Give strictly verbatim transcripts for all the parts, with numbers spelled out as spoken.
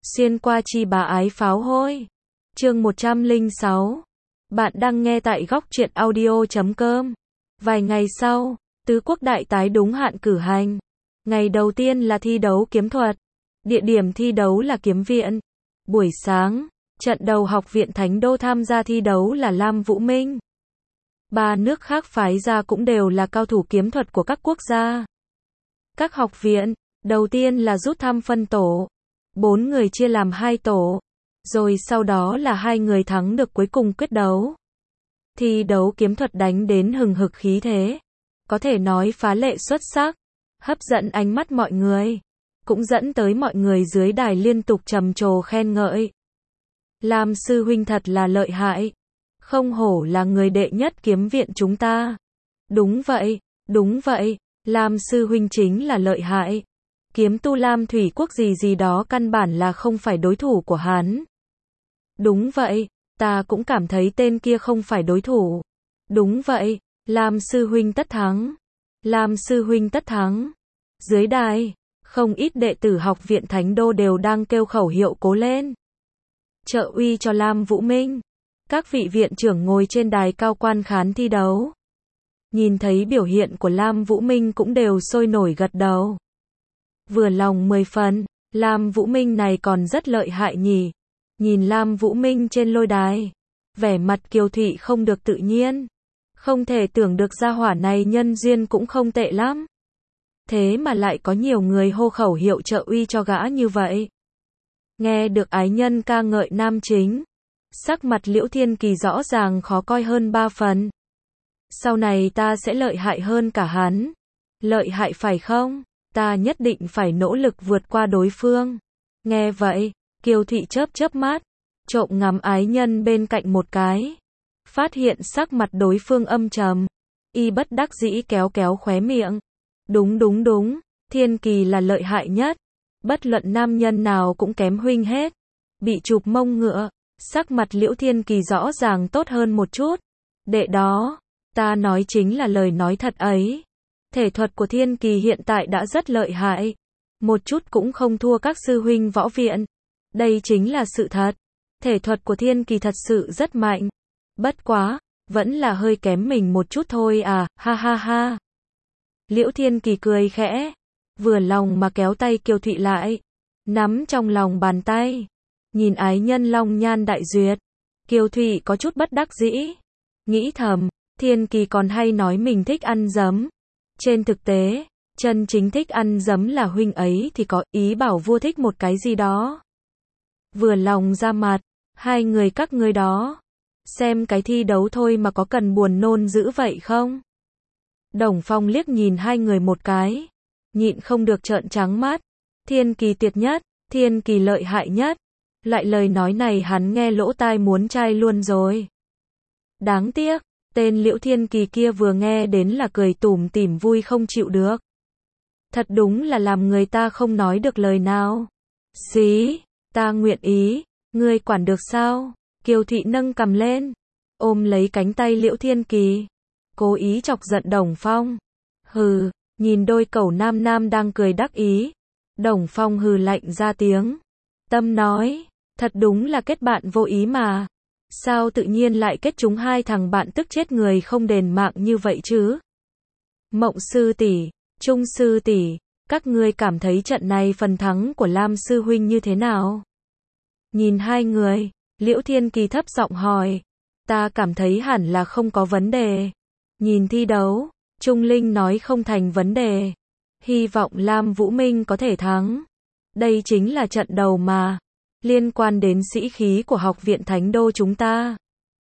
Xuyên qua chi bá ái pháo hôi. Chương một trăm lẻ sáu. Bạn đang nghe tại góc truyện audio chấm com. Vài ngày sau, tứ quốc đại tái đúng hạn cử hành. Ngày đầu tiên là thi đấu kiếm thuật. Địa điểm thi đấu là kiếm viện. Buổi sáng, trận đầu học viện Thánh Đô tham gia thi đấu là Lam Vũ Minh. Ba nước khác phái ra cũng đều là cao thủ kiếm thuật của các quốc gia. Các học viện, đầu tiên là rút thăm phân tổ. Bốn người chia làm hai tổ. Rồi sau đó là hai người thắng được cuối cùng quyết đấu. Thi đấu kiếm thuật đánh đến hừng hực khí thế. Có thể nói phá lệ xuất sắc. Hấp dẫn ánh mắt mọi người. Cũng dẫn tới mọi người dưới đài liên tục trầm trồ khen ngợi. Lam sư huynh thật là lợi hại. Không hổ là người đệ nhất kiếm viện chúng ta. Đúng vậy, đúng vậy, Lam sư huynh chính là lợi hại. Kiếm tu Lam Thủy Quốc gì gì đó căn bản là không phải đối thủ của hắn. Đúng vậy, ta cũng cảm thấy tên kia không phải đối thủ. Đúng vậy, Lam sư huynh tất thắng. Lam sư huynh tất thắng. Dưới đài, không ít đệ tử học viện Thánh Đô đều đang kêu khẩu hiệu cố lên. Trợ uy cho Lam Vũ Minh. Các vị viện trưởng ngồi trên đài cao quan khán thi đấu. Nhìn thấy biểu hiện của Lam Vũ Minh cũng đều sôi nổi gật đầu. Vừa lòng mười phần, Lam Vũ Minh này còn rất lợi hại nhỉ. Nhìn Lam Vũ Minh trên lôi đài, vẻ mặt Kiều Thụy không được tự nhiên. Không thể tưởng được gia hỏa này nhân duyên cũng không tệ lắm. Thế mà lại có nhiều người hô khẩu hiệu trợ uy cho gã như vậy. Nghe được ái nhân ca ngợi nam chính, sắc mặt Liễu Thiên Kỳ rõ ràng khó coi hơn ba phần. Sau này ta sẽ lợi hại hơn cả hắn. Lợi hại phải không? Ta nhất định phải nỗ lực vượt qua đối phương. Nghe vậy, Kiều Thụy chớp chớp mắt, trộm ngắm ái nhân bên cạnh một cái. Phát hiện sắc mặt đối phương âm trầm. Y bất đắc dĩ kéo kéo khóe miệng. Đúng đúng đúng, Thiên Kỳ là lợi hại nhất. Bất luận nam nhân nào cũng kém huynh hết. Bị chụp mông ngựa, sắc mặt Liễu Thiên Kỳ rõ ràng tốt hơn một chút. Đệ đó, ta nói chính là lời nói thật ấy. Thể thuật của Thiên Kỳ hiện tại đã rất lợi hại. Một chút cũng không thua các sư huynh võ viện. Đây chính là sự thật. Thể thuật của Thiên Kỳ thật sự rất mạnh. Bất quá, vẫn là hơi kém mình một chút thôi à, ha ha ha. Liễu Thiên Kỳ cười khẽ. Vừa lòng mà kéo tay Kiều Thụy lại. Nắm trong lòng bàn tay. Nhìn ái nhân long nhan đại duyệt. Kiều Thụy có chút bất đắc dĩ. Nghĩ thầm, Thiên Kỳ còn hay nói mình thích ăn giấm. Trên thực tế, chân chính thích ăn giấm là huynh ấy thì có ý bảo vua thích một cái gì đó. Vừa lòng ra mặt, hai người các ngươi đó. Xem cái thi đấu thôi mà có cần buồn nôn dữ vậy không? Đồng Phong liếc nhìn hai người một cái. Nhịn không được trợn trắng mắt. Thiên Kỳ tuyệt nhất, Thiên Kỳ lợi hại nhất. Loại lời nói này hắn nghe lỗ tai muốn chai luôn rồi. Đáng tiếc. Tên Liễu Thiên Kỳ kia vừa nghe đến là cười tủm tỉm vui không chịu được. Thật đúng là làm người ta không nói được lời nào. Xí, ta nguyện ý, ngươi quản được sao? Kiều Thụy nâng cằm lên, ôm lấy cánh tay Liễu Thiên Kỳ, cố ý chọc giận Đồng Phong. Hừ, nhìn đôi cẩu nam nam đang cười đắc ý. Đồng Phong hừ lạnh ra tiếng. Tâm nói, thật đúng là kết bạn vô ý mà. Sao tự nhiên lại kết chúng hai thằng bạn tức chết người không đền mạng như vậy chứ? Mộng sư tỷ, Trung sư tỷ, các ngươi cảm thấy trận này phần thắng của Lam sư huynh như thế nào? Nhìn hai người, Liễu Thiên Kỳ thấp giọng hỏi. Ta cảm thấy hẳn là không có vấn đề. Nhìn thi đấu, Trung Linh nói không thành vấn đề. Hy vọng Lam Vũ Minh có thể thắng. Đây chính là trận đầu mà. Liên quan đến sĩ khí của học viện Thánh Đô chúng ta.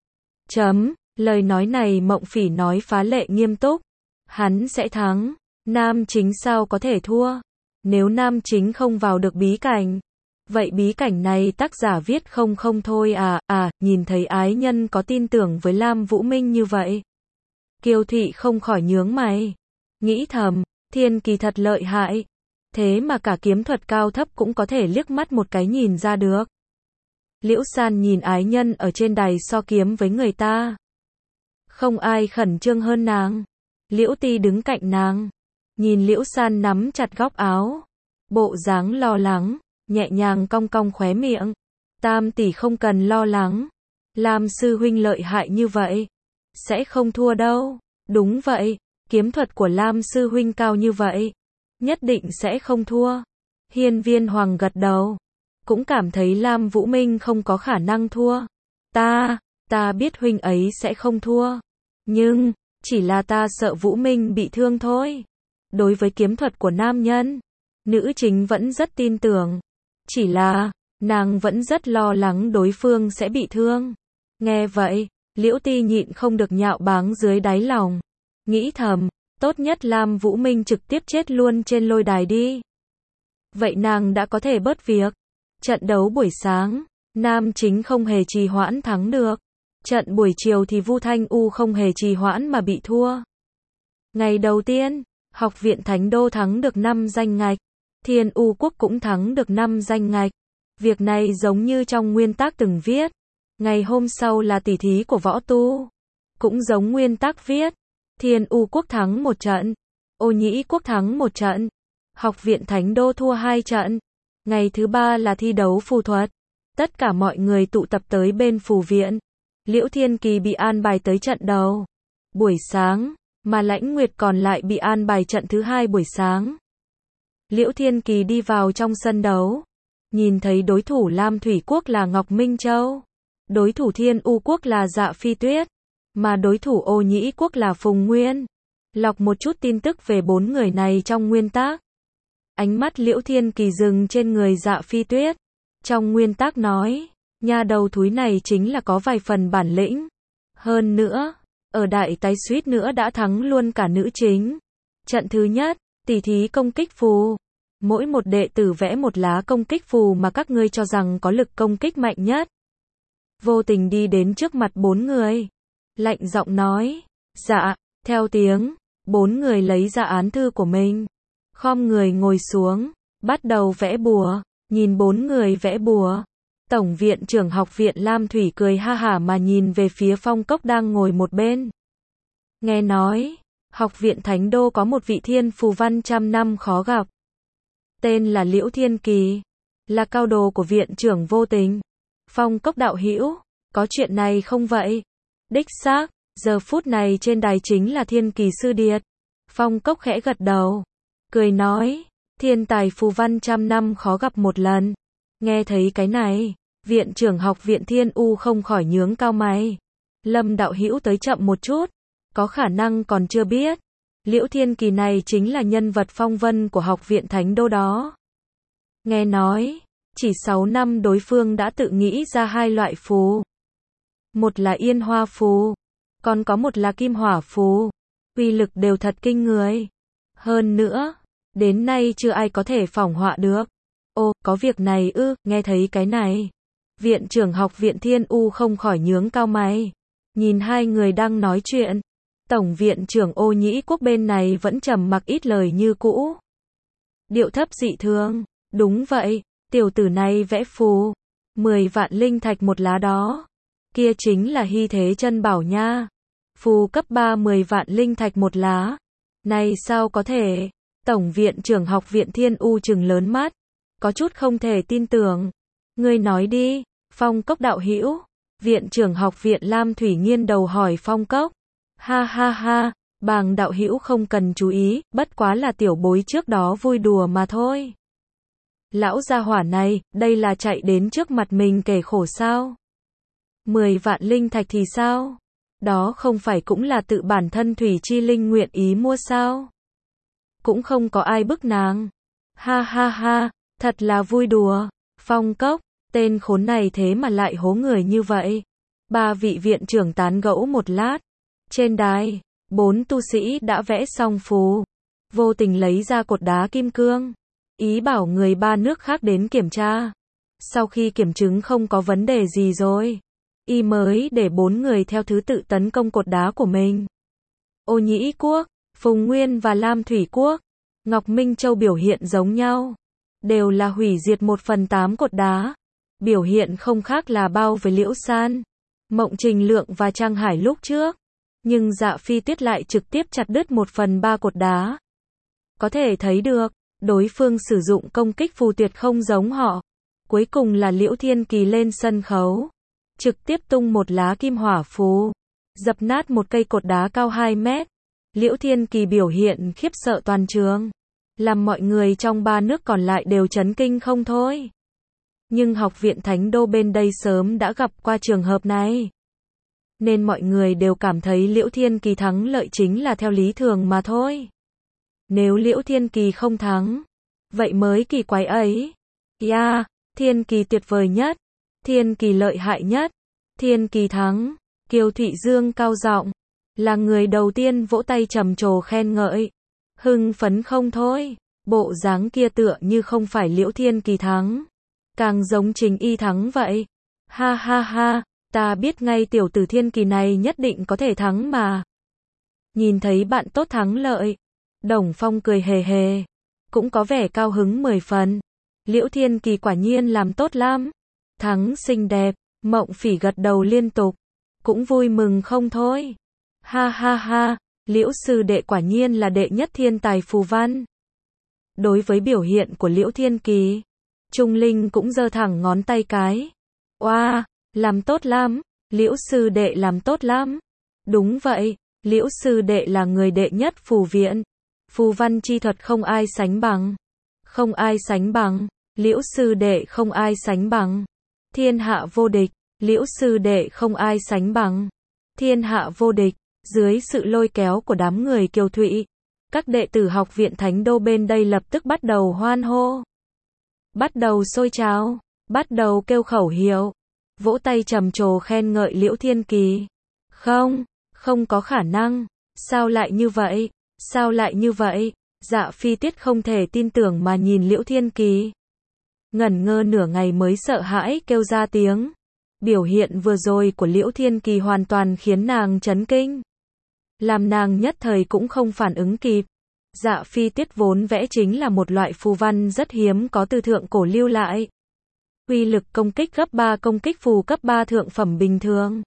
Chấm, lời nói này Mộng Phỉ nói phá lệ nghiêm túc. Hắn sẽ thắng. Nam chính sao có thể thua? Nếu nam chính không vào được bí cảnh. Vậy bí cảnh này tác giả viết không không thôi à, à, nhìn thấy ái nhân có tin tưởng với Lam Vũ Minh như vậy. Kiều Thụy không khỏi nhướng mày. Nghĩ thầm, Thiên Kỳ thật lợi hại. Thế mà cả kiếm thuật cao thấp cũng có thể liếc mắt một cái nhìn ra được. Liễu San nhìn ái nhân ở trên đài so kiếm với người ta. Không ai khẩn trương hơn nàng. Liễu Ti đứng cạnh nàng. Nhìn Liễu San nắm chặt góc áo. Bộ dáng lo lắng. nhẹ nhàng cong cong khóe miệng. Tam tỷ không cần lo lắng. Lam sư huynh lợi hại như vậy. Sẽ không thua đâu. Đúng vậy, kiếm thuật của Lam sư huynh cao như vậy. Nhất định sẽ không thua. Hiên Viên Hoàng gật đầu. Cũng cảm thấy Lam Vũ Minh không có khả năng thua. Ta, ta biết huynh ấy sẽ không thua. Nhưng, chỉ là ta sợ Vũ Minh bị thương thôi. Đối với kiếm thuật của nam nhân, nữ chính vẫn rất tin tưởng. Chỉ là, nàng vẫn rất lo lắng đối phương sẽ bị thương. Nghe vậy, Liễu Ti nhịn không được nhạo báng dưới đáy lòng. Nghĩ thầm, tốt nhất Lam Vũ Minh trực tiếp chết luôn trên lôi đài đi. Vậy nàng đã có thể bớt việc. Trận đấu buổi sáng, nam chính không hề trì hoãn thắng được. Trận buổi chiều thì Vu Thanh U không hề trì hoãn mà bị thua. Ngày đầu tiên, Học viện Thánh Đô thắng được năm danh ngạch. Thiên U Quốc cũng thắng được năm danh ngạch. Việc này giống như trong nguyên tắc từng viết. Ngày hôm sau là tỷ thí của võ tu. Cũng giống nguyên tắc viết. Thiên U Quốc thắng một trận. Ô Nhĩ Quốc thắng một trận. Học viện Thánh Đô thua hai trận. Ngày thứ ba là thi đấu phù thuật. Tất cả mọi người tụ tập tới bên phù viện. Liễu Thiên Kỳ bị an bài tới trận đầu. Buổi sáng, mà Lãnh Nguyệt còn lại bị an bài trận thứ hai buổi sáng. Liễu Thiên Kỳ đi vào trong sân đấu. Nhìn thấy đối thủ Lam Thủy Quốc là Ngọc Minh Châu. Đối thủ Thiên U Quốc là Dạ Phi Tuyết. Mà đối thủ Ô Nhĩ Quốc là Phùng Nguyên. Lọc một chút tin tức về bốn người này trong nguyên tác. Ánh mắt Liễu Thiên Kỳ dừng trên người Dạ Phi Tuyết. Trong nguyên tác nói, nha đầu thúi này chính là có vài phần bản lĩnh. Hơn nữa, ở đại tái suýt nữa đã thắng luôn cả nữ chính. Trận thứ nhất, tỷ thí công kích phù. Mỗi một đệ tử vẽ một lá công kích phù mà các ngươi cho rằng có lực công kích mạnh nhất. Vô tình đi đến trước mặt bốn người. Lạnh giọng nói, dạ, theo tiếng, bốn người lấy ra án thư của mình. Khom người ngồi xuống, bắt đầu vẽ bùa, nhìn bốn người vẽ bùa. Tổng viện trưởng học viện Lam Thủy cười ha hả mà nhìn về phía Phong Cốc đang ngồi một bên. Nghe nói, học viện Thánh Đô có một vị thiên phù văn trăm năm khó gặp. Tên là Liễu Thiên Kỳ, là cao đồ của viện trưởng Vô Tình. Phong Cốc đạo hữu, có chuyện này không vậy? Đích xác, giờ phút này trên đài chính là Thiên Kỳ sư điệt. Phong Cốc khẽ gật đầu, cười nói, thiên tài phù văn trăm năm khó gặp một lần. Nghe thấy cái này, viện trưởng học viện Thiên U không khỏi nhướng cao mày. Lâm đạo hữu tới chậm một chút, có khả năng còn chưa biết. Liễu Thiên Kỳ này chính là nhân vật phong vân của học viện Thánh Đô đó. Nghe nói, chỉ sáu năm đối phương đã tự nghĩ ra hai loại phù. Một là yên hoa phù, còn có một là kim hỏa phù. Uy lực đều thật kinh người. Hơn nữa, đến nay chưa ai có thể phỏng họa được. Ô, có việc này ư, nghe thấy cái này. Viện trưởng học viện Thiên U không khỏi nhướng cao mày. Nhìn hai người đang nói chuyện. Tổng viện trưởng Ô Nhĩ Quốc bên này vẫn trầm mặc ít lời như cũ. Điệu thấp dị thường. Đúng vậy, tiểu tử này vẽ phù. mười vạn linh thạch một lá đó. Kia chính là hy thế chân bảo nha. Phù cấp ba mười vạn linh thạch một lá. Này sao có thể? Tổng viện trưởng học viện Thiên U trừng lớn mắt. Có chút không thể tin tưởng. Ngươi nói đi, Phong Cốc đạo hữu. Viện trưởng học viện Lam Thủy nghiêng đầu hỏi Phong Cốc. Ha ha ha, Bàng đạo hữu không cần chú ý, bất quá là tiểu bối trước đó vui đùa mà thôi. Lão gia hỏa này, đây là chạy đến trước mặt mình kể khổ sao? mười vạn linh thạch thì sao? Đó không phải cũng là tự bản thân Thủy Chi Linh nguyện ý mua sao? Cũng không có ai bức nàng. Ha ha ha, thật là vui đùa. Phong Cốc, tên khốn này thế mà lại hố người như vậy. Ba vị viện trưởng tán gẫu một lát. Trên đài, bốn tu sĩ đã vẽ xong phù. Vô Tình lấy ra cột đá kim cương. Ý bảo người ba nước khác đến kiểm tra. Sau khi kiểm chứng không có vấn đề gì rồi, y mới để bốn người theo thứ tự tấn công cột đá của mình. Ô Nhĩ Quốc, Phùng Nguyên và Lam Thủy Quốc, Ngọc Minh Châu biểu hiện giống nhau. Đều là hủy diệt một phần tám cột đá. Biểu hiện không khác là bao với Liễu San, Mộng Trình Lượng và Trang Hải lúc trước. Nhưng Dạ Phi Tuyết lại trực tiếp chặt đứt một phần ba cột đá. Có thể thấy được, Đối phương sử dụng công kích phù tuyệt không giống họ. Cuối cùng là Liễu Thiên Kỳ lên sân khấu. Trực tiếp tung một lá kim hỏa phù. Dập nát một cây cột đá cao hai mét. Liễu Thiên Kỳ biểu hiện khiếp sợ toàn trường. Làm mọi người trong ba nước còn lại đều chấn kinh không thôi. Nhưng học viện Thánh Đô bên đây sớm đã gặp qua trường hợp này. Nên mọi người đều cảm thấy Liễu Thiên Kỳ thắng lợi chính là theo lý thường mà thôi. Nếu Liễu Thiên Kỳ không thắng, vậy mới kỳ quái ấy. Yeah, Thiên Kỳ tuyệt vời nhất. Thiên Kỳ lợi hại nhất. Thiên Kỳ thắng. Kiều Thụy Dương cao giọng, là người đầu tiên vỗ tay trầm trồ khen ngợi. Hưng phấn không thôi. Bộ dáng kia tựa như không phải Liễu Thiên Kỳ thắng. Càng giống Trình Y thắng vậy. Ha ha ha, ta biết ngay tiểu tử Thiên Kỳ này nhất định có thể thắng mà. Nhìn thấy bạn tốt thắng lợi. Đồng Phong cười hề hề. Cũng có vẻ cao hứng mười phần. Liễu Thiên Kỳ quả nhiên làm tốt lắm. Thắng xinh đẹp. Mộng Phỉ gật đầu liên tục. Cũng vui mừng không thôi. Ha ha ha, Liễu sư đệ quả nhiên là đệ nhất thiên tài phù văn. Đối với biểu hiện của Liễu Thiên Kỳ, Trung Linh cũng giơ thẳng ngón tay cái. Oa, wow, làm tốt lắm, Liễu sư đệ làm tốt lắm. Đúng vậy, Liễu sư đệ là người đệ nhất phù viện. Phù văn chi thuật không ai sánh bằng. Không ai sánh bằng, Liễu sư đệ không ai sánh bằng. Thiên hạ vô địch, Liễu sư đệ không ai sánh bằng. Thiên hạ vô địch. Dưới sự lôi kéo của đám người Kiều Thụy, các đệ tử học viện Thánh Đô bên đây lập tức bắt đầu hoan hô. Bắt đầu sôi trào, bắt đầu kêu khẩu hiệu, vỗ tay trầm trồ khen ngợi Liễu Thiên Kỳ. Không, không có khả năng, sao lại như vậy, sao lại như vậy, Dạ Phi Tuyết không thể tin tưởng mà nhìn Liễu Thiên Kỳ. Ngẩn ngơ nửa ngày mới sợ hãi kêu ra tiếng. Biểu hiện vừa rồi của Liễu Thiên Kỳ hoàn toàn khiến nàng chấn kinh. Làm nàng nhất thời cũng không phản ứng kịp. Dạ Phi Tuyết vốn vẽ chính là một loại phù văn rất hiếm có từ thượng cổ lưu lại. Uy lực công kích gấp ba công kích phù cấp ba thượng phẩm bình thường.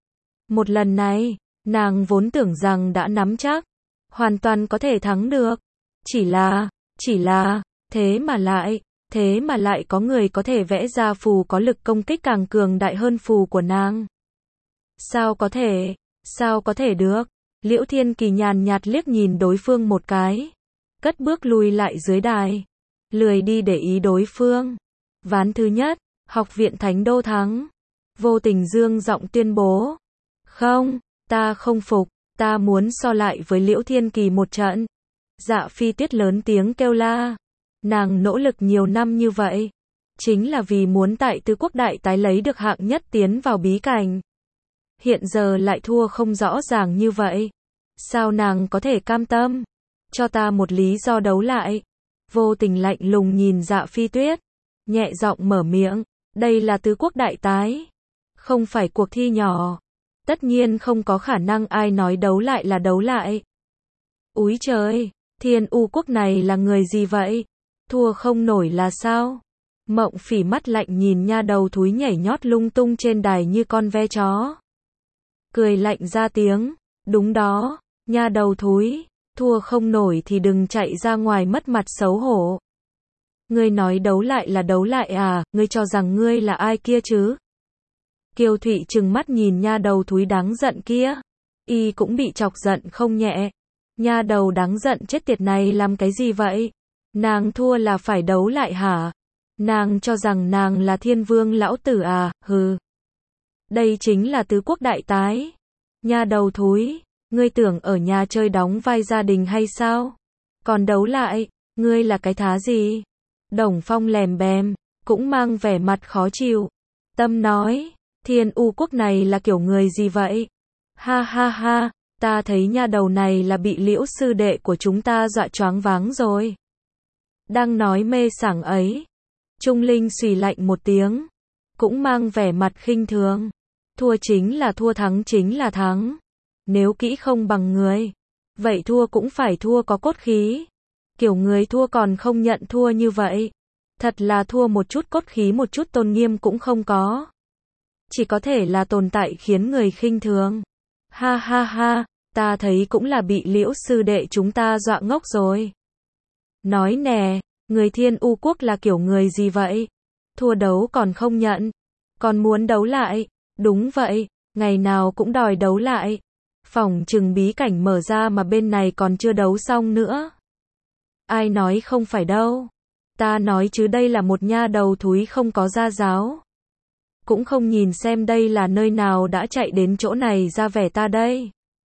Một lần này, nàng vốn tưởng rằng đã nắm chắc, hoàn toàn có thể thắng được. Chỉ là, chỉ là, thế mà lại, thế mà lại có người có thể vẽ ra phù có lực công kích càng cường đại hơn phù của nàng. Sao có thể, sao có thể được? Liễu Thiên Kỳ nhàn nhạt liếc nhìn đối phương một cái, cất bước lui lại dưới đài, lười đi để ý đối phương. Ván thứ nhất, học viện Thánh Đô thắng. Vô Tình dương giọng tuyên bố. Không, ta không phục, ta muốn so lại với Liễu Thiên Kỳ một trận. Dạ Phi Tuyết lớn tiếng kêu la. Nàng nỗ lực nhiều năm như vậy, chính là vì muốn tại Tứ Quốc Đại tái lấy được hạng nhất tiến vào bí cảnh. Hiện giờ lại thua không rõ ràng như vậy. Sao nàng có thể cam tâm? Cho ta một lý do đấu lại. Vô Tình lạnh lùng nhìn Dạ Phi Tuyết, nhẹ giọng mở miệng. Đây là Tứ Quốc Đại tái, không phải cuộc thi nhỏ. Tất nhiên không có khả năng ai nói đấu lại là đấu lại. Úi trời, Thiên U Quốc này là người gì vậy? Thua không nổi là sao? Mộng Phỉ mắt lạnh nhìn nha đầu thúi nhảy nhót lung tung trên đài như con ve chó. Cười lạnh ra tiếng. Đúng đó, nha đầu thúi, thua không nổi thì đừng chạy ra ngoài mất mặt xấu hổ. Ngươi nói đấu lại là đấu lại à, ngươi cho rằng ngươi là ai kia chứ? Kiều Thụy trừng mắt nhìn nha đầu thúi đáng giận kia. Y cũng bị chọc giận không nhẹ. Nha đầu đáng giận chết tiệt này làm cái gì vậy? Nàng thua là phải đấu lại hả? Nàng cho rằng nàng là thiên vương lão tử à, hừ. Đây chính là Tứ Quốc Đại tái. Nha đầu thúi, ngươi tưởng ở nhà chơi đóng vai gia đình hay sao? Còn đấu lại, ngươi là cái thá gì? Đồng Phong lèm bèm, cũng mang vẻ mặt khó chịu. Tâm nói, Thiên U Quốc này là kiểu người gì vậy? Ha ha ha, ta thấy nha đầu này là bị Liễu sư đệ của chúng ta dọa choáng váng rồi. Đang nói mê sảng ấy, Trung Linh xùy lạnh một tiếng, cũng mang vẻ mặt khinh thường. Thua chính là thua, thắng chính là thắng. Nếu kỹ không bằng người, vậy thua cũng phải thua có cốt khí. Kiểu người thua còn không nhận thua như vậy, thật là thua một chút cốt khí, một chút tôn nghiêm cũng không có. Chỉ có thể là tồn tại khiến người khinh thường. Ha ha ha, ta thấy cũng là bị Liễu sư đệ chúng ta dọa ngốc rồi. Nói nè, người Thiên U quốc là kiểu người gì vậy? Thua đấu còn không nhận, còn muốn đấu lại. Đúng vậy, ngày nào cũng đòi đấu lại. Phỏng chừng bí cảnh mở ra mà bên này còn chưa đấu xong nữa. Ai nói không phải đâu. Ta nói chứ đây là một nha đầu thúi không có gia giáo. Cũng không nhìn xem đây là nơi nào đã chạy đến chỗ này ra vẻ ta đây.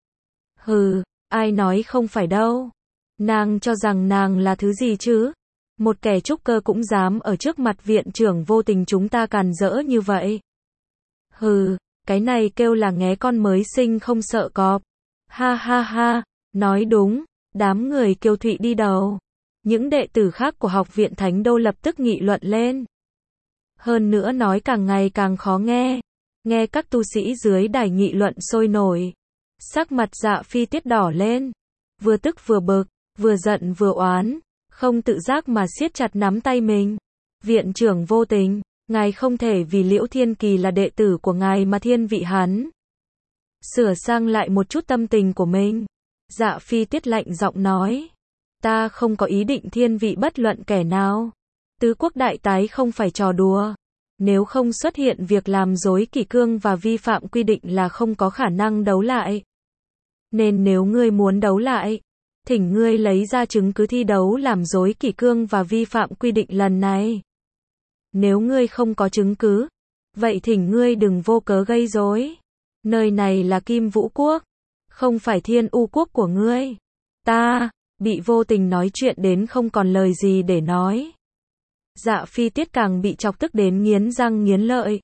Hừ, ai nói không phải đâu. Nàng cho rằng nàng là thứ gì chứ? Một kẻ trúc cơ cũng dám ở trước mặt viện trưởng vô tình chúng ta càn rỡ như vậy. Hừ, cái này kêu là nghé con mới sinh không sợ cọp. Ha ha ha, nói đúng, đám người Kiều Thụy đi đầu. Những đệ tử khác của học viện Thánh Đô lập tức nghị luận lên. Hơn nữa nói càng ngày càng khó nghe. Nghe các tu sĩ dưới đài nghị luận sôi nổi. Sắc mặt Dạ Phi Tiết đỏ lên. Vừa tức vừa bực, vừa giận vừa oán. Không tự giác mà siết chặt nắm tay mình. Viện trưởng vô tình, ngài không thể vì Liễu Thiên Kỳ là đệ tử của ngài mà thiên vị hắn. Sửa sang lại một chút tâm tình của mình. Dạ Phi Tiết lạnh giọng nói. Ta không có ý định thiên vị bất luận kẻ nào. Tứ quốc đại tái không phải trò đùa. Nếu không xuất hiện việc làm dối kỷ cương và vi phạm quy định là không có khả năng đấu lại. Nên nếu ngươi muốn đấu lại, thỉnh ngươi lấy ra chứng cứ thi đấu làm dối kỷ cương và vi phạm quy định lần này. Nếu ngươi không có chứng cứ, vậy thỉnh ngươi đừng vô cớ gây rối. Nơi này là Kim Vũ Quốc, không phải Thiên U Quốc của ngươi. Ta, bị vô tình nói chuyện đến không còn lời gì để nói. Dạ Phi Tiết càng bị chọc tức đến nghiến răng nghiến lợi.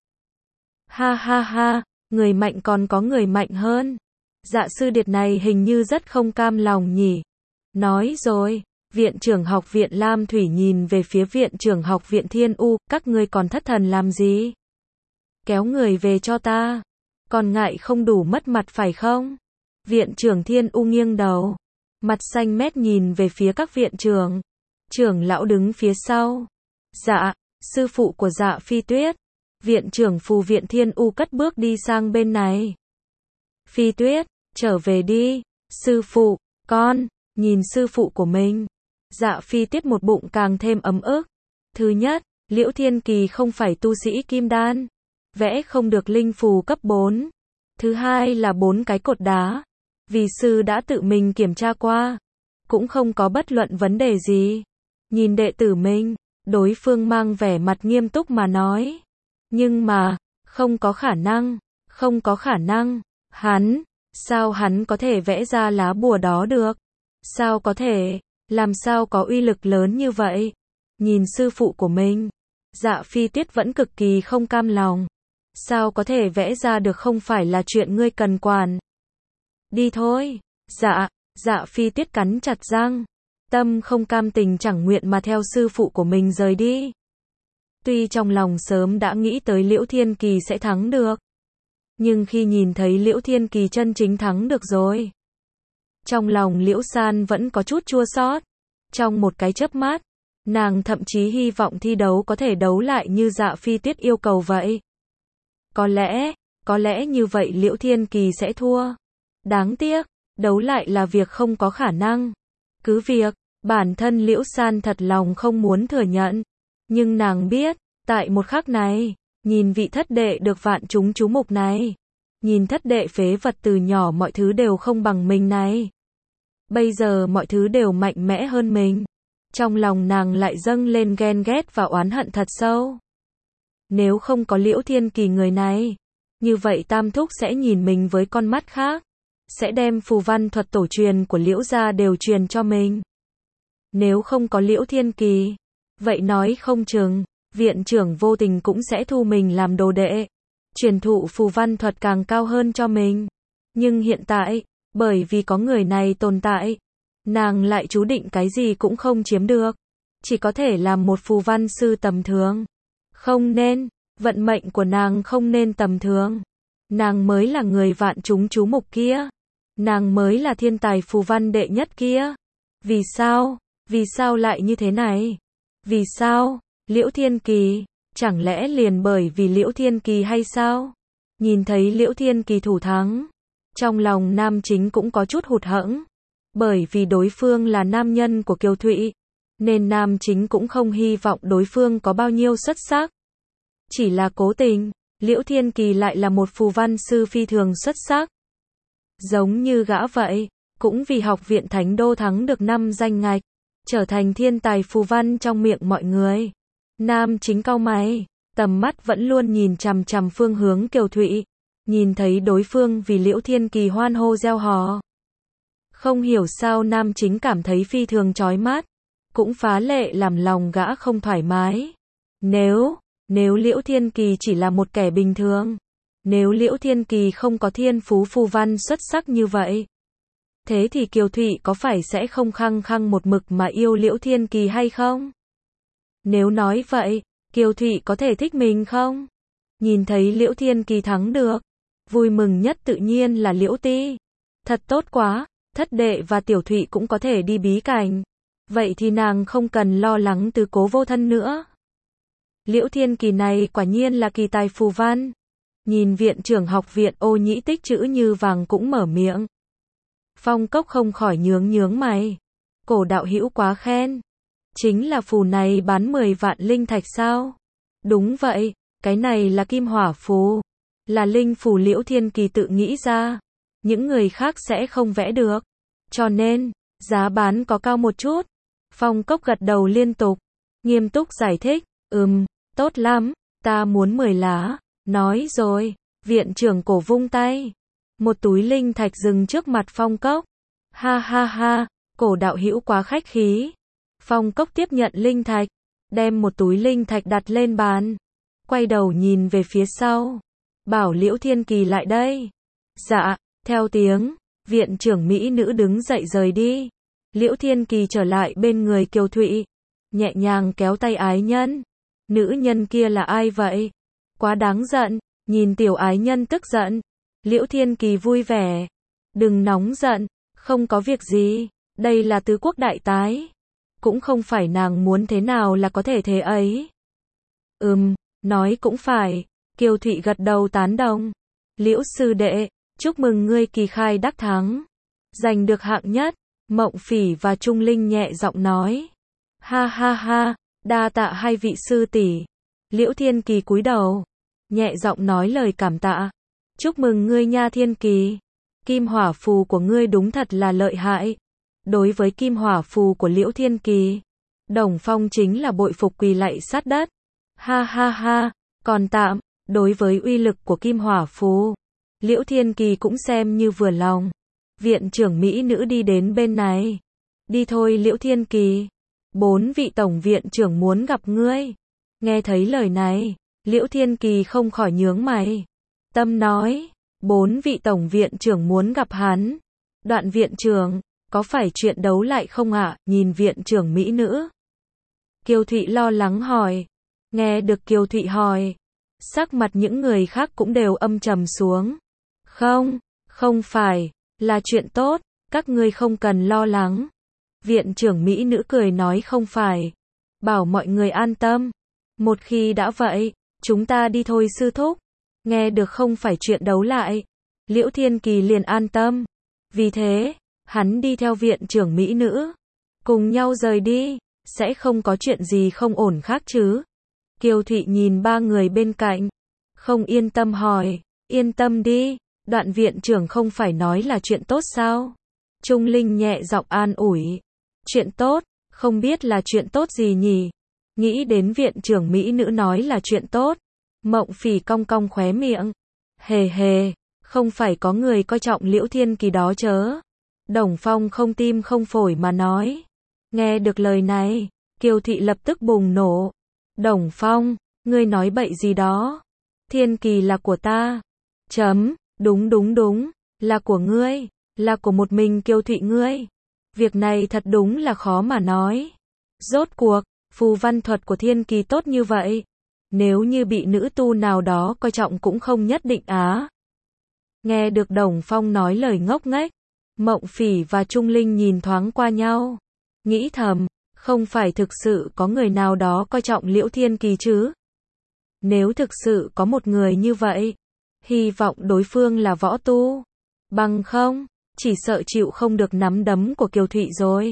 Ha ha ha, người mạnh còn có người mạnh hơn. Dạ sư điệt này hình như rất không cam lòng nhỉ. Nói rồi, viện trưởng học viện Lam Thủy nhìn về phía viện trưởng học viện Thiên U, các ngươi còn thất thần làm gì? Kéo người về cho ta. Còn ngại không đủ mất mặt phải không? Viện trưởng Thiên U nghiêng đầu. Mặt xanh mét nhìn về phía các viện trưởng. Trưởng lão đứng phía sau. Dạ, sư phụ của Dạ Phi Tuyết. Viện trưởng phù viện Thiên U cất bước đi sang bên này. Phi Tuyết, trở về đi. Sư phụ, con, nhìn sư phụ của mình. Dạ Phi Tiết một bụng càng thêm ấm ức. Thứ nhất, Liễu Thiên Kỳ không phải tu sĩ kim đan. Vẽ không được linh phù cấp bốn. Thứ hai là bốn cái cột đá. Vì sư đã tự mình kiểm tra qua. Cũng không có bất luận vấn đề gì. Nhìn đệ tử mình, đối phương mang vẻ mặt nghiêm túc mà nói. Nhưng mà, không có khả năng, không có khả năng. Hắn, sao hắn có thể vẽ ra lá bùa đó được? Sao có thể, làm sao có uy lực lớn như vậy? Nhìn sư phụ của mình, Dạ Phi Tiết vẫn cực kỳ không cam lòng. Sao có thể vẽ ra được không phải là chuyện ngươi cần quản. Đi thôi. Dạ, Dạ Phi Tiết cắn chặt răng. Tâm không cam tình chẳng nguyện mà theo sư phụ của mình rời đi. Tuy trong lòng sớm đã nghĩ tới Liễu Thiên Kỳ sẽ thắng được. Nhưng khi nhìn thấy Liễu Thiên Kỳ chân chính thắng được rồi. Trong lòng Liễu San vẫn có chút chua xót. Trong một cái chớp mắt, nàng thậm chí hy vọng thi đấu có thể đấu lại như Dạ Phi Tiết yêu cầu vậy. Có lẽ, có lẽ như vậy Liễu Thiên Kỳ sẽ thua. Đáng tiếc, đấu lại là việc không có khả năng. Cứ việc, bản thân Liễu San thật lòng không muốn thừa nhận. Nhưng nàng biết, tại một khắc này, nhìn vị thất đệ được vạn chúng chú mục này. Nhìn thất đệ phế vật từ nhỏ mọi thứ đều không bằng mình này. Bây giờ mọi thứ đều mạnh mẽ hơn mình. Trong lòng nàng lại dâng lên ghen ghét và oán hận thật sâu. Nếu không có Liễu Thiên Kỳ người này, như vậy Tam Thúc sẽ nhìn mình với con mắt khác. Sẽ đem phù văn thuật tổ truyền của Liễu gia đều truyền cho mình. Nếu không có Liễu Thiên Kỳ, vậy nói không chừng, viện trưởng vô tình cũng sẽ thu mình làm đồ đệ. Truyền thụ phù văn thuật càng cao hơn cho mình. Nhưng hiện tại, bởi vì có người này tồn tại, nàng lại chú định cái gì cũng không chiếm được. Chỉ có thể làm một phù văn sư tầm thường. Không nên, vận mệnh của nàng không nên tầm thường. Nàng mới là người vạn chúng chú mục kia. Nàng mới là thiên tài phù văn đệ nhất kia. Vì sao? Vì sao lại như thế này? Vì sao? Liễu Thiên Kỳ, chẳng lẽ liền bởi vì Liễu Thiên Kỳ hay sao? Nhìn thấy Liễu Thiên Kỳ thủ thắng, trong lòng Nam Chính cũng có chút hụt hẫng, bởi vì đối phương là nam nhân của Kiều Thụy. nên nam chính cũng không hy vọng đối phương có bao nhiêu xuất sắc. Chỉ là cố tình, Liễu Thiên Kỳ lại là một phù văn sư phi thường xuất sắc. Giống như gã vậy, cũng vì học viện Thánh Đô thắng được năm danh ngạch, trở thành thiên tài phù văn trong miệng mọi người. Nam chính cau mày, tầm mắt vẫn luôn nhìn chằm chằm phương hướng Kiều Thụy, nhìn thấy đối phương vì Liễu Thiên Kỳ hoan hô reo hò. Không hiểu sao nam chính cảm thấy phi thường chói mắt, cũng phá lệ làm lòng gã không thoải mái. Nếu, nếu Liễu Thiên Kỳ chỉ là một kẻ bình thường, nếu Liễu Thiên Kỳ không có thiên phú phù văn xuất sắc như vậy, thế thì Kiều Thụy có phải sẽ không khăng khăng một mực mà yêu Liễu Thiên Kỳ hay không? Nếu nói vậy, Kiều Thụy có thể thích mình không? Nhìn thấy Liễu Thiên Kỳ thắng được, vui mừng nhất tự nhiên là Liễu Ti. Thật tốt quá, thất đệ và Tiểu Thụy cũng có thể đi bí cảnh. Vậy thì nàng không cần lo lắng tứ cố vô thân nữa. Liễu Thiên Kỳ này quả nhiên là kỳ tài phù văn. Nhìn viện trưởng học viện Ô Nhĩ tích chữ như vàng cũng mở miệng. Phong Cốc không khỏi nhướng nhướng mày. Cổ đạo hữu quá khen. Chính là phù này bán mười vạn linh thạch sao? Đúng vậy, cái này là kim hỏa phù. Là linh phù Liễu Thiên Kỳ tự nghĩ ra. Những người khác sẽ không vẽ được. Cho nên, giá bán có cao một chút. Phong Cốc gật đầu liên tục. Nghiêm túc giải thích. Ừm, tốt lắm, ta muốn mười lá. Nói rồi, viện trưởng cổ vung tay. Một túi linh thạch dừng trước mặt Phong Cốc. Ha ha ha, cổ đạo hữu quá khách khí. Phong Cốc tiếp nhận linh thạch, đem một túi linh thạch đặt lên bàn. Quay đầu nhìn về phía sau. Bảo Liễu Thiên Kỳ lại đây. Dạ, theo tiếng, viện trưởng mỹ nữ đứng dậy rời đi. Liễu Thiên Kỳ trở lại bên người Kiều Thụy, nhẹ nhàng kéo tay ái nhân. Nữ nhân kia là ai vậy? Quá đáng giận, nhìn tiểu ái nhân tức giận. Liễu Thiên Kỳ vui vẻ. Đừng nóng giận, không có việc gì, đây là tứ quốc đại tái. Cũng không phải nàng muốn thế nào là có thể thế ấy. Ừm, nói cũng phải. Kiều Thụy gật đầu tán đồng. Liễu sư đệ, chúc mừng ngươi kỳ khai đắc thắng. Giành được hạng nhất. Mộng Phỉ và Trung Linh nhẹ giọng nói. Ha ha ha, đa tạ hai vị sư tỷ. Liễu Thiên Kỳ cúi đầu, nhẹ giọng nói lời cảm tạ. Chúc mừng ngươi nha Thiên Kỳ. Kim hỏa phù của ngươi đúng thật là lợi hại. Đối với kim hỏa phù của Liễu Thiên Kỳ, Đồng Phong chính là bội phục quỳ lạy sát đất. Ha ha ha, còn tạm, đối với uy lực của kim hỏa phù, Liễu Thiên Kỳ cũng xem như vừa lòng. Viện trưởng mỹ nữ đi đến bên này. Đi thôi Liễu Thiên Kỳ. Bốn vị tổng viện trưởng muốn gặp ngươi. Nghe thấy lời này, Liễu Thiên Kỳ không khỏi nhướng mày. Tâm nói, bốn vị tổng viện trưởng muốn gặp hắn. Đoạn viện trưởng, có phải chuyện đấu lại không ạ? Nhìn viện trưởng mỹ nữ. Kiều Thụy lo lắng hỏi. Nghe được Kiều Thụy hỏi, sắc mặt những người khác cũng đều âm trầm xuống. Không, không phải, là chuyện tốt, các ngươi không cần lo lắng. Viện trưởng mỹ nữ cười nói không phải. Bảo mọi người an tâm. Một khi đã vậy, chúng ta đi thôi sư thúc. Nghe được không phải chuyện đấu lại. Liễu Thiên Kỳ liền an tâm. Vì thế, hắn đi theo viện trưởng mỹ nữ. Cùng nhau rời đi, sẽ không có chuyện gì không ổn khác chứ. Kiều Thụy nhìn ba người bên cạnh. Không yên tâm hỏi, yên tâm đi, đoạn viện trưởng không phải nói là chuyện tốt sao? Trung Linh nhẹ giọng an ủi. Chuyện tốt, không biết là chuyện tốt gì nhỉ? Nghĩ đến viện trưởng mỹ nữ nói là chuyện tốt. Mộng Phỉ cong cong khóe miệng. Hề hề, không phải có người coi trọng Liễu Thiên Kỳ đó chớ. Đồng Phong không tim không phổi mà nói. Nghe được lời này, Kiều Thụy lập tức bùng nổ. Đồng Phong, ngươi nói bậy gì đó? Thiên Kỳ là của ta. Chấm, đúng đúng đúng, là của ngươi, là của một mình Kiều Thụy ngươi. Việc này thật đúng là khó mà nói. Rốt cuộc, phù văn thuật của Thiên Kỳ tốt như vậy. Nếu như bị nữ tu nào đó coi trọng cũng không nhất định á. Nghe được Đồng Phong nói lời ngốc nghếch, Mộng Phỉ và Trung Linh nhìn thoáng qua nhau. Nghĩ thầm, không phải thực sự có người nào đó coi trọng Liễu Thiên Kỳ chứ. Nếu thực sự có một người như vậy, hy vọng đối phương là võ tu. Bằng không, chỉ sợ chịu không được nắm đấm của Kiều Thụy rồi.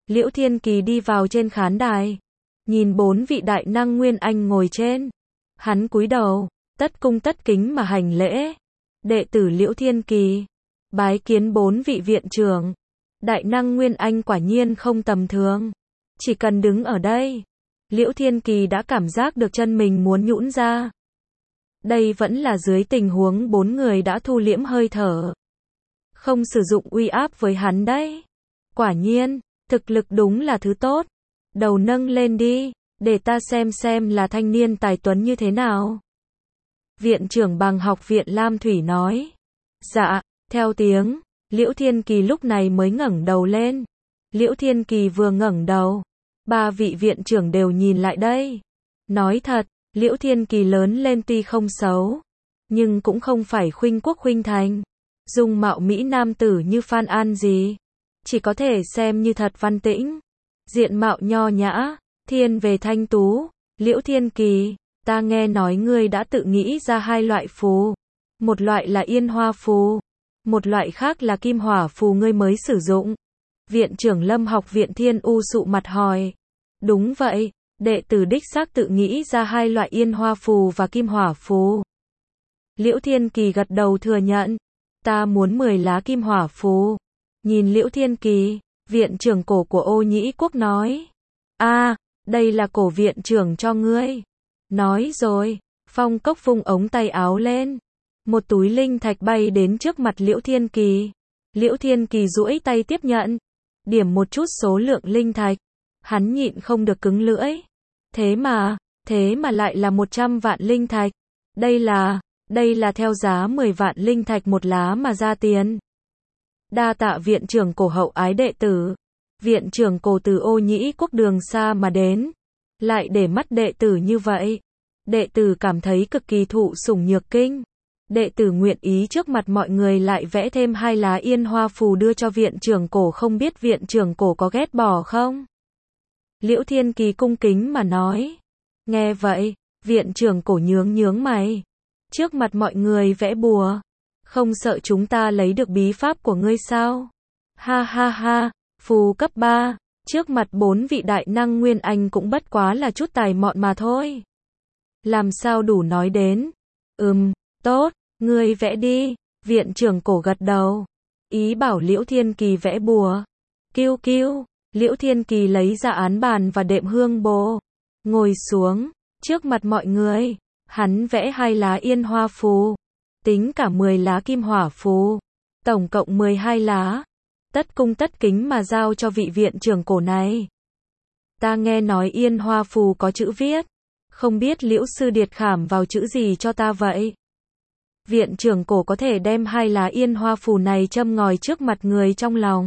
Liễu Thiên Kỳ đi vào trên khán đài, nhìn bốn vị đại năng Nguyên Anh ngồi trên. Hắn cúi đầu, tất cung tất kính mà hành lễ. Đệ tử Liễu Thiên Kỳ, bái kiến bốn vị viện trưởng. Đại năng Nguyên Anh quả nhiên không tầm thường. Chỉ cần đứng ở đây, Liễu Thiên Kỳ đã cảm giác được chân mình muốn nhũn ra. Đây vẫn là dưới tình huống bốn người đã thu liễm hơi thở. Không sử dụng uy áp với hắn đấy. Quả nhiên, thực lực đúng là thứ tốt. Đầu nâng lên đi, để ta xem xem là thanh niên tài tuấn như thế nào. Viện trưởng Bằng Học viện Lam Thủy nói. Dạ, theo tiếng, Liễu Thiên Kỳ lúc này mới ngẩng đầu lên. Liễu Thiên Kỳ vừa ngẩng đầu, ba vị viện trưởng đều nhìn lại đây. Nói thật, Liễu Thiên Kỳ lớn lên tuy không xấu, nhưng cũng không phải khuynh quốc khuynh thành. Dung mạo Mỹ nam tử như Phan An gì, chỉ có thể xem như thật văn tĩnh. Diện mạo nho nhã, thiên về thanh tú. Liễu Thiên Kỳ, ta nghe nói ngươi đã tự nghĩ ra hai loại phù. Một loại là yên hoa phù, một loại khác là kim hỏa phù ngươi mới sử dụng. Viện trưởng Lâm Học viện Thiên U sụ mặt hỏi. Đúng vậy, đệ tử đích xác tự nghĩ ra hai loại yên hoa phù và kim hỏa phù. Liễu Thiên Kỳ gật đầu thừa nhận. Ta muốn mười lá kim hỏa phù. Nhìn Liễu Thiên Kỳ, viện trưởng cổ của Ô Nhĩ Quốc nói. A, à, đây là cổ viện trưởng cho ngươi. Nói rồi, Phong Cốc vung ống tay áo lên. Một túi linh thạch bay đến trước mặt Liễu Thiên Kỳ. Liễu Thiên Kỳ duỗi tay tiếp nhận. Điểm một chút số lượng linh thạch. Hắn nhịn không được cứng lưỡi. Thế mà, thế mà lại là một trăm vạn linh thạch. Đây là, đây là theo giá mười vạn linh thạch một lá mà ra tiền. Đa tạ viện trưởng cổ hậu ái đệ tử. Viện trưởng cổ từ Ô Nhĩ Quốc đường xa mà đến. Lại để mắt đệ tử như vậy. Đệ tử cảm thấy cực kỳ thụ sủng nhược kinh. Đệ tử nguyện ý trước mặt mọi người lại vẽ thêm hai lá yên hoa phù đưa cho viện trưởng cổ, không biết viện trưởng cổ có ghét bỏ không? Liễu Thiên Kỳ cung kính mà nói. Nghe vậy, viện trưởng cổ nhướng nhướng mày. Trước mặt mọi người vẽ bùa. Không sợ chúng ta lấy được bí pháp của ngươi sao? Ha ha ha, phù cấp ba. Trước mặt bốn vị đại năng Nguyên Anh cũng bất quá là chút tài mọn mà thôi. Làm sao đủ nói đến? Ừm, tốt, ngươi vẽ đi. Viện trưởng cổ gật đầu. Ý bảo Liễu Thiên Kỳ vẽ bùa. Kiêu kiêu, Liễu Thiên Kỳ lấy ra án bàn và đệm hương bồ. Ngồi xuống, trước mặt mọi người. Hắn vẽ hai lá yên hoa phù. Tính cả mười lá kim hỏa phù. Tổng cộng mười hai lá. Tất cung tất kính mà giao cho vị viện trưởng cổ này. Ta nghe nói yên hoa phù có chữ viết. Không biết Liễu sư điệt khảm vào chữ gì cho ta vậy? Viện trưởng cổ có thể đem hai lá yên hoa phù này châm ngòi trước mặt người trong lòng.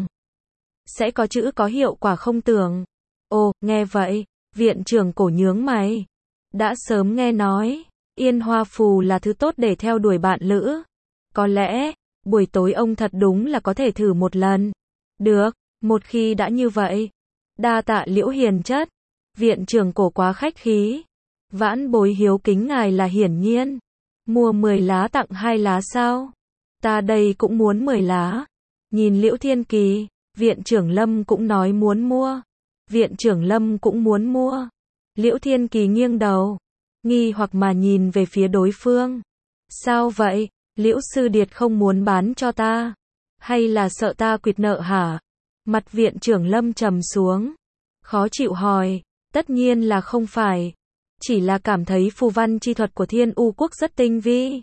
Sẽ có chữ có hiệu quả không tưởng. Ồ, nghe vậy, viện trưởng cổ nhướng mày. Đã sớm nghe nói, yên hoa phù là thứ tốt để theo đuổi bạn lữ. Có lẽ, buổi tối ông thật đúng là có thể thử một lần. Được, một khi đã như vậy. Đa tạ Liễu hiền chất. Viện trưởng cổ quá khách khí. Vãn bối hiếu kính ngài là hiển nhiên. Mua mười lá tặng hai lá sao? Ta đây cũng muốn mười lá. Nhìn Liễu Thiên Kỳ, viện trưởng Lâm cũng nói muốn mua. Viện trưởng Lâm cũng muốn mua. Liễu Thiên Kỳ nghiêng đầu, nghi hoặc mà nhìn về phía đối phương. Sao vậy? Liễu sư điệt không muốn bán cho ta? Hay là sợ ta quỵt nợ hả? Mặt viện trưởng Lâm trầm xuống. Khó chịu hỏi. Tất nhiên là không phải. Chỉ là cảm thấy phù văn chi thuật của Thiên U Quốc rất tinh vi.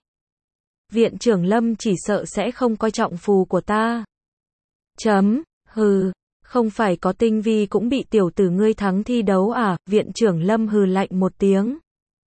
Viện trưởng Lâm chỉ sợ sẽ không coi trọng phù của ta. Chấm, hừ, không phải có tinh vi cũng bị tiểu tử ngươi thắng thi đấu à? Viện trưởng Lâm hừ lạnh một tiếng.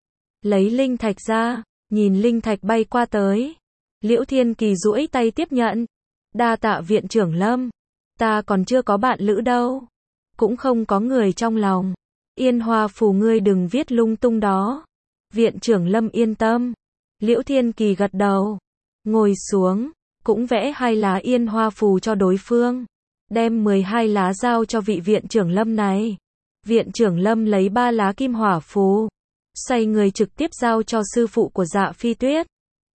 Lấy linh thạch ra, nhìn linh thạch bay qua tới. Liễu Thiên Kỳ duỗi tay tiếp nhận. Đa tạ viện trưởng Lâm. Ta còn chưa có bạn lữ đâu. Cũng không có người trong lòng. Yên hoa phù ngươi đừng viết lung tung đó. Viện trưởng Lâm yên tâm. Liễu Thiên Kỳ gật đầu. Ngồi xuống, cũng vẽ hai lá yên hoa phù cho đối phương. Đem mười hai lá giao cho vị viện trưởng Lâm này. Viện trưởng Lâm lấy ba lá kim hỏa phù. Xoay người trực tiếp giao cho sư phụ của Dạ Phi Tuyết.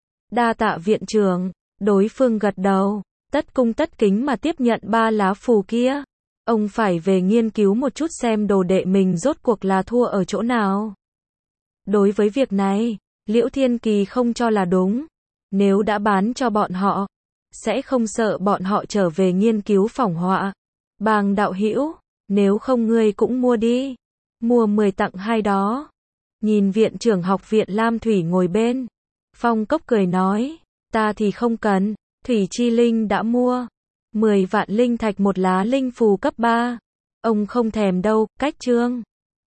Đa tạ viện trưởng. Đối phương gật đầu. Tất cung tất kính mà tiếp nhận ba lá phù kia. Ông phải về nghiên cứu một chút xem đồ đệ mình rốt cuộc là thua ở chỗ nào. Đối với việc này, Liễu Thiên Kỳ không cho là đúng. Nếu đã bán cho bọn họ, sẽ không sợ bọn họ trở về nghiên cứu phỏng họa. Bàng đạo hữu, nếu không ngươi cũng mua đi. Mua mười tặng hai đó. Nhìn viện trưởng học viện Lam Thủy ngồi bên. Phong Cốc cười nói, ta thì không cần, Thủy Chi Linh đã mua. mười vạn linh thạch một lá linh phù cấp ba. Ông không thèm đâu, cách chương.